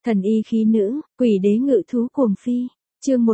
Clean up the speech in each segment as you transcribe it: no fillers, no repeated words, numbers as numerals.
Thần y khí nữ, quỷ đế ngự thú cuồng phi. Chương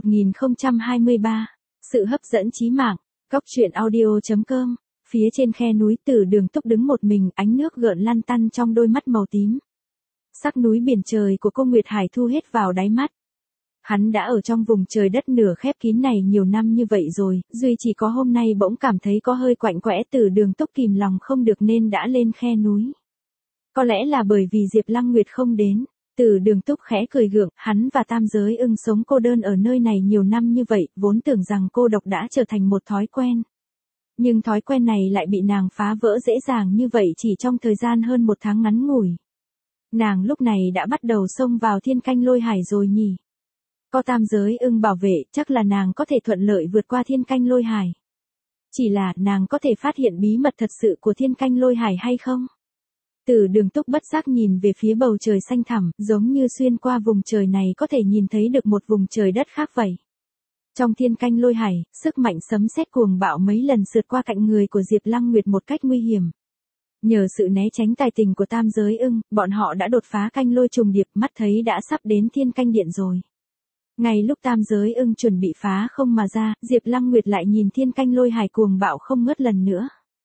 1023. Sự hấp dẫn chí mạng. Góc truyện audio.com. Phía trên khe núi Tử Đường Túc đứng một mình, ánh nước gợn lăn tăn trong đôi mắt màu tím. Sắc núi biển trời của cô Nguyệt Hải thu hết vào đáy mắt. Hắn đã ở trong vùng trời đất nửa khép kín này nhiều năm như vậy rồi, duy chỉ có hôm nay bỗng cảm thấy có hơi quạnh quẽ. Tử Đường Túc kìm lòng không được nên đã lên khe núi. Có lẽ là bởi vì Diệp Lăng Nguyệt không đến. Tử Đường Túc khẽ cười gượng, hắn và Tam Giới Ưng sống cô đơn ở nơi này nhiều năm như vậy, vốn tưởng rằng cô độc đã trở thành một thói quen. Nhưng thói quen này lại bị nàng phá vỡ dễ dàng như vậy chỉ trong thời gian hơn một tháng ngắn ngủi. Nàng lúc này đã bắt đầu xông vào Thiên Canh Lôi Hải rồi nhỉ? Có Tam Giới Ưng bảo vệ, chắc là nàng có thể thuận lợi vượt qua Thiên Canh Lôi Hải. Chỉ là nàng có thể phát hiện bí mật thật sự của Thiên Canh Lôi Hải hay không? Tử Đường Túc bất giác nhìn về phía bầu trời xanh thẳm, giống như xuyên qua vùng trời này có thể nhìn thấy được một vùng trời đất khác vậy. Trong Thiên Canh Lôi Hải, sức mạnh sấm sét cuồng bạo mấy lần sượt qua cạnh người của Diệp Lăng Nguyệt một cách nguy hiểm. Nhờ sự né tránh tài tình của Tam Giới Ưng, bọn họ đã đột phá canh lôi trùng điệp, mắt thấy đã sắp đến Thiên Canh Điện rồi. Ngay lúc Tam Giới Ưng chuẩn bị phá không mà ra, Diệp Lăng Nguyệt lại nhìn Thiên Canh Lôi Hải cuồng bạo không ngớt lần nữa.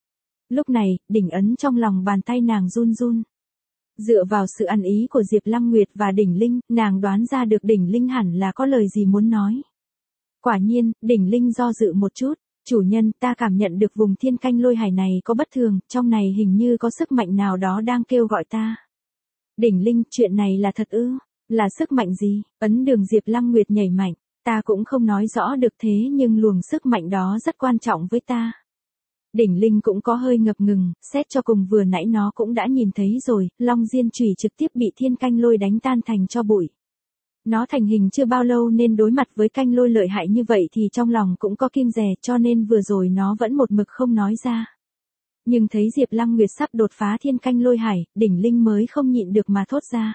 Lúc này, đỉnh ấn trong lòng bàn tay nàng run run. Dựa vào sự ăn ý của Diệp Lăng Nguyệt và đỉnh linh, nàng đoán ra được đỉnh linh hẳn là có lời gì muốn nói. Quả nhiên, đỉnh linh do dự một chút. Chủ nhân, ta cảm nhận được vùng Thiên Canh Lôi Hải này có bất thường, trong này hình như có sức mạnh nào đó đang kêu gọi ta. Đỉnh linh, chuyện này là thật ư? Là sức mạnh gì? Ấn đường Diệp Lăng Nguyệt nhảy mạnh. Ta cũng không nói rõ được thế nhưng luồng sức mạnh đó rất quan trọng với ta. Đỉnh linh cũng có hơi ngập ngừng, xét cho cùng vừa nãy nó cũng đã nhìn thấy rồi, Long Diên chùy trực tiếp bị Thiên Canh Lôi đánh tan thành tro bụi. Nó thành hình chưa bao lâu nên đối mặt với canh lôi lợi hại như vậy thì trong lòng cũng có kiêng dè, cho nên vừa rồi nó vẫn một mực không nói ra. Nhưng thấy Diệp Lăng Nguyệt sắp đột phá Thiên Canh Lôi Hải, đỉnh linh mới không nhịn được mà thốt ra.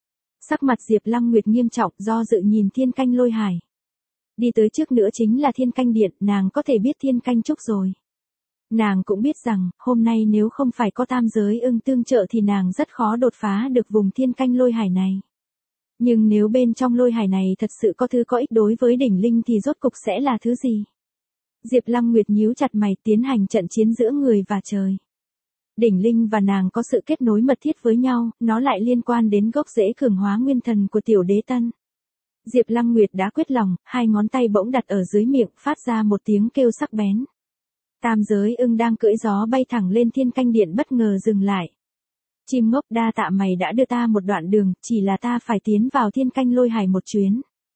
Sắc mặt Diệp Lăng Nguyệt nghiêm trọng, do dự nhìn Thiên Canh Lôi Hải. Đi tới trước nữa chính là Thiên Canh Điện, nàng có thể biết Thiên Canh Trúc rồi. Nàng cũng biết rằng, hôm nay nếu không phải có Tam Giới Ưng tương trợ thì nàng rất khó đột phá được vùng Thiên Canh Lôi Hải này. Nhưng nếu bên trong lôi hải này thật sự có thứ có ích đối với đỉnh linh thì rốt cục sẽ là thứ gì? Diệp Lăng Nguyệt nhíu chặt mày, tiến hành trận chiến giữa người và trời. Đỉnh linh và nàng có sự kết nối mật thiết với nhau, nó lại liên quan đến gốc rễ cường hóa nguyên thần của tiểu đế tân. Diệp Lăng Nguyệt đã quyết lòng, hai ngón tay bỗng đặt ở dưới miệng, phát ra một tiếng kêu sắc bén. Tam Giới Ưng đang cưỡi gió bay thẳng lên Thiên Canh Điện bất ngờ dừng lại. Chim ngốc, đa tạ mày đã đưa ta một đoạn đường, chỉ là ta phải tiến vào Thiên Canh Lôi Hải một chuyến.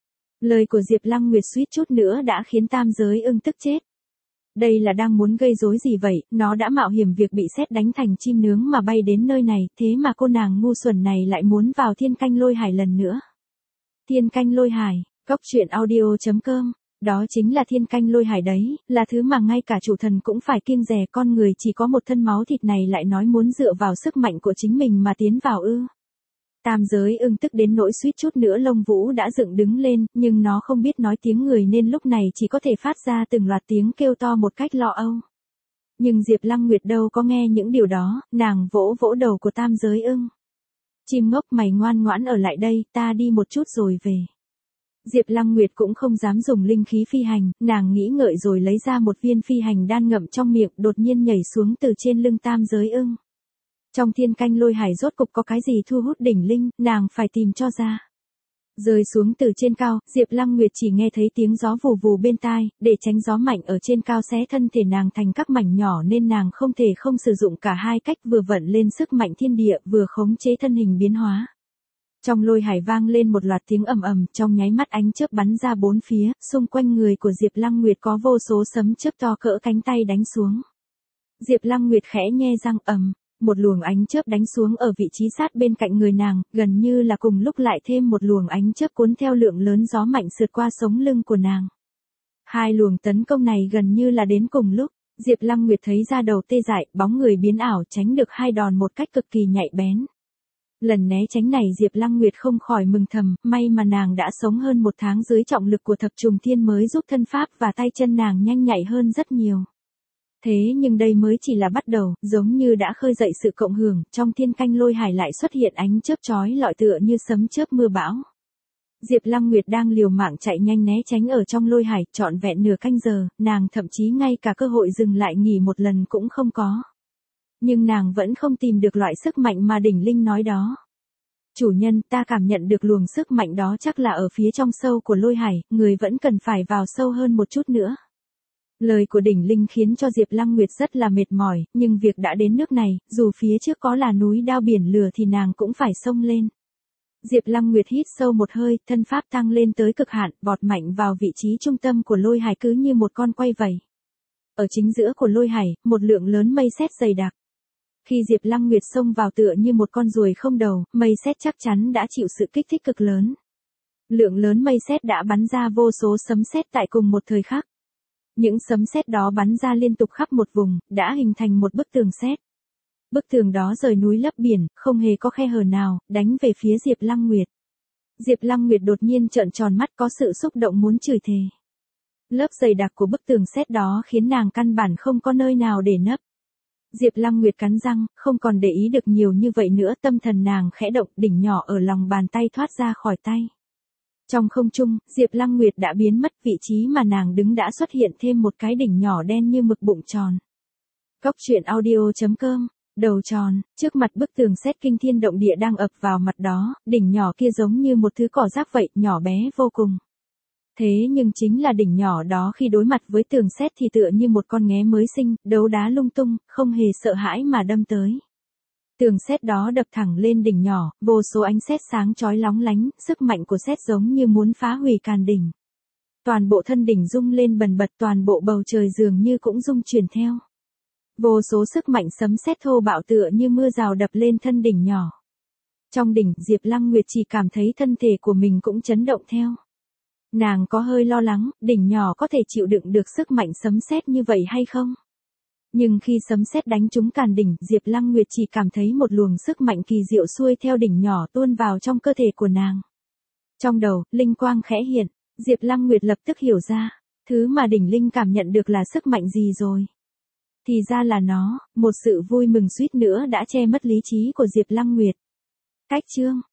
Lời của Diệp Lăng Nguyệt suýt chút nữa đã khiến Tam Giới Ưng tức chết. Đây là đang muốn gây rối gì vậy, nó đã mạo hiểm việc bị sét đánh thành chim nướng mà bay đến nơi này, thế mà cô nàng ngu xuẩn này lại muốn vào Thiên Canh Lôi Hải lần nữa. Thiên Canh Lôi Hải, góc truyện audio.com. Đó chính là Thiên Canh Lôi Hải đấy, là thứ mà ngay cả chủ thần cũng phải kiêng dè, con người chỉ có một thân máu thịt này lại nói muốn dựa vào sức mạnh của chính mình mà tiến vào ư. Tam Giới Ưng tức đến nỗi suýt chút nữa lông vũ đã dựng đứng lên, nhưng nó không biết nói tiếng người nên lúc này chỉ có thể phát ra từng loạt tiếng kêu to một cách lo âu. Nhưng Diệp Lăng Nguyệt đâu có nghe những điều đó, nàng vỗ vỗ đầu của Tam Giới Ưng. Chim ngốc, mày ngoan ngoãn ở lại đây, ta đi một chút rồi về. Diệp Lăng Nguyệt cũng không dám dùng linh khí phi hành, nàng nghĩ ngợi rồi lấy ra một viên phi hành đan ngậm trong miệng, đột nhiên nhảy xuống từ trên lưng Tam Giới Ưng. Trong Thiên Canh Lôi Hải rốt cục có cái gì thu hút đỉnh linh, nàng phải tìm cho ra. Rơi xuống từ trên cao, Diệp Lăng Nguyệt chỉ nghe thấy tiếng gió vù vù bên tai, để tránh gió mạnh ở trên cao xé thân thể nàng thành các mảnh nhỏ nên nàng không thể không sử dụng cả hai cách, vừa vận lên sức mạnh thiên địa, vừa khống chế thân hình biến hóa. Trong lôi hải vang lên một loạt tiếng ầm ầm, trong nháy mắt ánh chớp bắn ra bốn phía, xung quanh người của Diệp Lăng Nguyệt có vô số sấm chớp to cỡ cánh tay đánh xuống. Diệp Lăng Nguyệt khẽ nhe răng, một luồng ánh chớp đánh xuống ở vị trí sát bên cạnh người nàng, gần như là cùng lúc lại thêm một luồng ánh chớp cuốn theo lượng lớn gió mạnh sượt qua sống lưng của nàng. Hai luồng tấn công này gần như là đến cùng lúc, Diệp Lăng Nguyệt thấy da đầu tê dại, bóng người biến ảo, tránh được hai đòn một cách cực kỳ nhạy bén. Lần né tránh này Diệp Lăng Nguyệt không khỏi mừng thầm, may mà nàng đã sống hơn một tháng dưới trọng lực của thập trùng thiên mới giúp thân pháp và tay chân nàng nhanh nhạy hơn rất nhiều. Thế nhưng đây mới chỉ là bắt đầu, giống như đã khơi dậy sự cộng hưởng, trong thiên canh lôi hải lại xuất hiện ánh chớp chói lọi tựa như sấm chớp mưa bão. Diệp Lăng Nguyệt đang liều mạng chạy nhanh né tránh ở trong lôi hải, trọn vẹn nửa canh giờ, nàng thậm chí ngay cả cơ hội dừng lại nghỉ một lần cũng không có. Nhưng nàng vẫn không tìm được loại sức mạnh mà đỉnh linh nói đó. Chủ nhân, ta cảm nhận được luồng sức mạnh đó chắc là ở phía trong sâu của lôi hải, người vẫn cần phải vào sâu hơn một chút nữa. Lời của đỉnh linh khiến cho Diệp Lăng Nguyệt rất là mệt mỏi, nhưng việc đã đến nước này, dù phía trước có là núi đao biển lửa thì nàng cũng phải xông lên. Diệp Lăng Nguyệt hít sâu một hơi, thân pháp tăng lên tới cực hạn, vọt mạnh vào vị trí trung tâm của lôi hải cứ như một con quay vầy. Ở chính giữa của lôi hải, một lượng lớn mây sét dày đặc. Khi Diệp Lăng Nguyệt xông vào tựa như một con ruồi không đầu, mây sét chắc chắn đã chịu sự kích thích cực lớn. Lượng lớn mây sét đã bắn ra vô số sấm sét tại cùng một thời khắc. Những sấm sét đó bắn ra liên tục khắp một vùng, đã hình thành một bức tường sét. Bức tường đó rời núi lấp biển, không hề có khe hở nào, đánh về phía Diệp Lăng Nguyệt. Diệp Lăng Nguyệt đột nhiên trợn tròn mắt có sự xúc động muốn chửi thề. Lớp dày đặc của bức tường sét đó khiến nàng căn bản không có nơi nào để nấp. Diệp Lăng Nguyệt cắn răng, không còn để ý được nhiều như vậy nữa, tâm thần nàng khẽ động, đỉnh nhỏ ở lòng bàn tay thoát ra khỏi tay. Trong không trung, Diệp Lăng Nguyệt đã biến mất, vị trí mà nàng đứng đã xuất hiện thêm một cái đỉnh nhỏ đen như mực bụng tròn. Cốc truyện audio.com, đầu tròn, trước mặt bức tường sét kinh thiên động địa đang ập vào mặt đó, đỉnh nhỏ kia giống như một thứ cỏ rác vậy, nhỏ bé vô cùng. Thế nhưng chính là đỉnh nhỏ đó khi đối mặt với tường sét thì tựa như một con nghé mới sinh, đấu đá lung tung, không hề sợ hãi mà đâm tới. Tường sét đó đập thẳng lên đỉnh nhỏ, vô số ánh sét sáng chói lóng lánh, sức mạnh của sét giống như muốn phá hủy càn đỉnh. Toàn bộ thân đỉnh rung lên bần bật, toàn bộ bầu trời dường như cũng rung chuyển theo. Vô số sức mạnh sấm sét thô bạo tựa như mưa rào đập lên thân đỉnh nhỏ. Trong đỉnh, Diệp Lăng Nguyệt chỉ cảm thấy thân thể của mình cũng chấn động theo. Nàng có hơi lo lắng, đỉnh nhỏ có thể chịu đựng được sức mạnh sấm sét như vậy hay không? Nhưng khi sấm sét đánh trúng càn đỉnh, Diệp Lăng Nguyệt chỉ cảm thấy một luồng sức mạnh kỳ diệu xuôi theo đỉnh nhỏ tuôn vào trong cơ thể của nàng. Trong đầu, linh quang khẽ hiện, Diệp Lăng Nguyệt lập tức hiểu ra, thứ mà đỉnh linh cảm nhận được là sức mạnh gì rồi. Thì ra là nó, một sự vui mừng suýt nữa đã che mất lý trí của Diệp Lăng Nguyệt. Cách chương